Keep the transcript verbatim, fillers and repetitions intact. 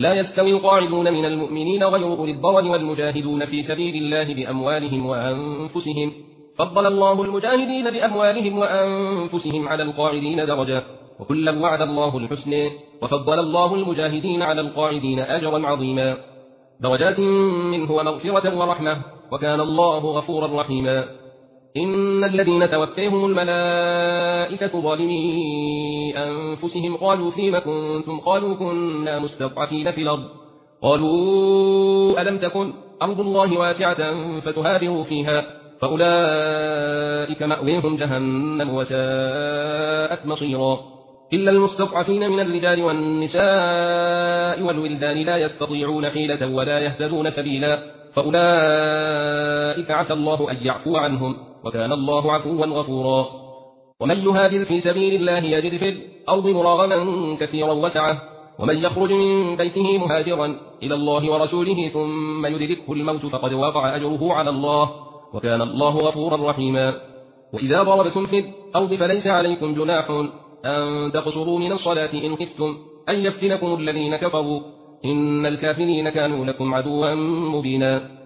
لا يستوي القاعدون من المؤمنين غير أولي الضرر والمجاهدون في سبيل الله بأموالهم وأنفسهم فضل الله المجاهدين بأموالهم وأنفسهم على القاعدين درجة وكلا وعد الله الحسن وفضل الله المجاهدين على القاعدين أجرا عظيما درجات منه ومغفرة ورحمة وكان الله غفورا رحيما إن الذين توفيهم الملائكة ظالمي أنفسهم قالوا فيما كنتم قالوا كنا مستضعفين في الأرض قالوا ألم تكن أرض الله واسعة فتهاجروا فيها فأولئك مأويهم جهنم وساءت مصيرا إلا المستضعفين من الرجال والنساء والولدان لا يستطيعون حيلة ولا يهتدون سبيلا فأولئك عسى الله أن يعفو عنهم وكان الله عفوا غفورا ومن يهاجر في سبيل الله يجد في الأرض مراغما كثيرا وسعة ومن يخرج من بيته مهاجرا إلى الله ورسوله ثم يدركه الموت فقد وقع أجره على الله وكان الله غفورا رحيما وإذا ضربتم في الأرض فليس عليكم جناح أن تقصروا من الصلاة إن خفتم أن يفتنكم الذين كفروا إن الكافرين كانوا لكم عدوا مبينا